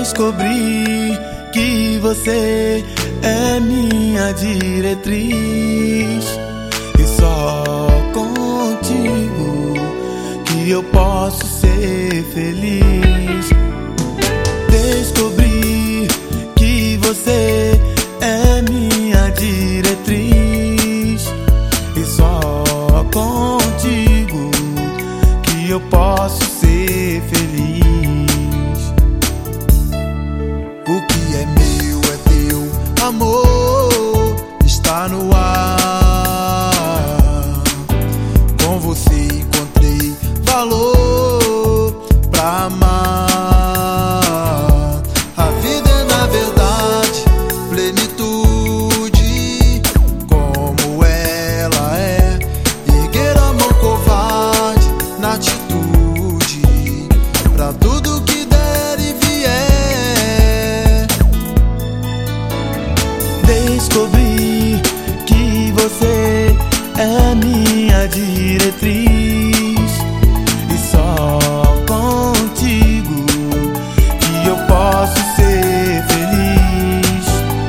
Descobri que você é minha diretriz, e só contigo que eu posso ser feliz. Descobri que você é minha diretriz, e só contigo que eu posso ser feliz. O que é meu é teu, amor está no ar. Com você encontrei valor pra amar. A vida é na verdade plenitude, como ela é. Erguer a mão covarde na atitude, pra tudo que der e vier. Descobri que você é minha diretriz, e só contigo que eu posso ser feliz.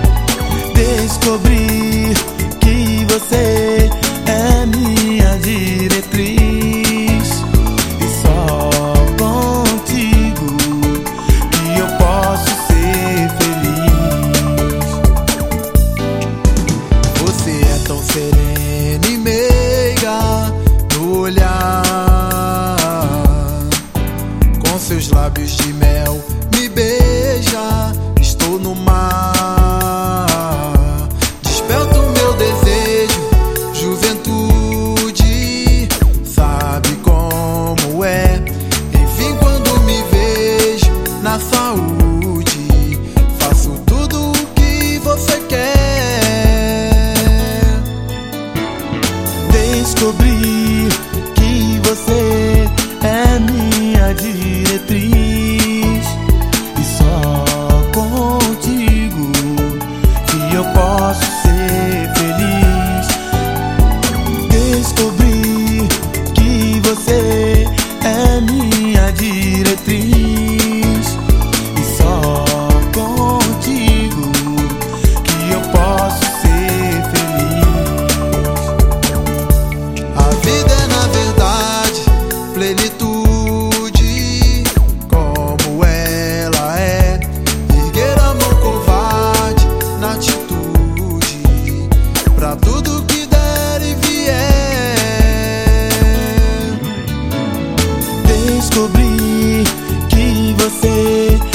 Descobri que você é minha diretriz, e só contigo que eu posso ser feliz. Você é tão serena e meiga no olhar, com seus lábios de mel me beija. Estou no mar, desperta o meu desejo, juventude, sabe como é. Enfim, quando me vejo na saúde, faço tudo o que você quer. Descobri que você é minha diretriz, e só contigo que eu posso ser feliz. Descobri que você é minha diretriz, e só contigo que eu posso ser feliz. A vida é na verdade plenitude, como ela é. Erguer a mão covarde na atitude, pra tudo que der e vier. Descobri que você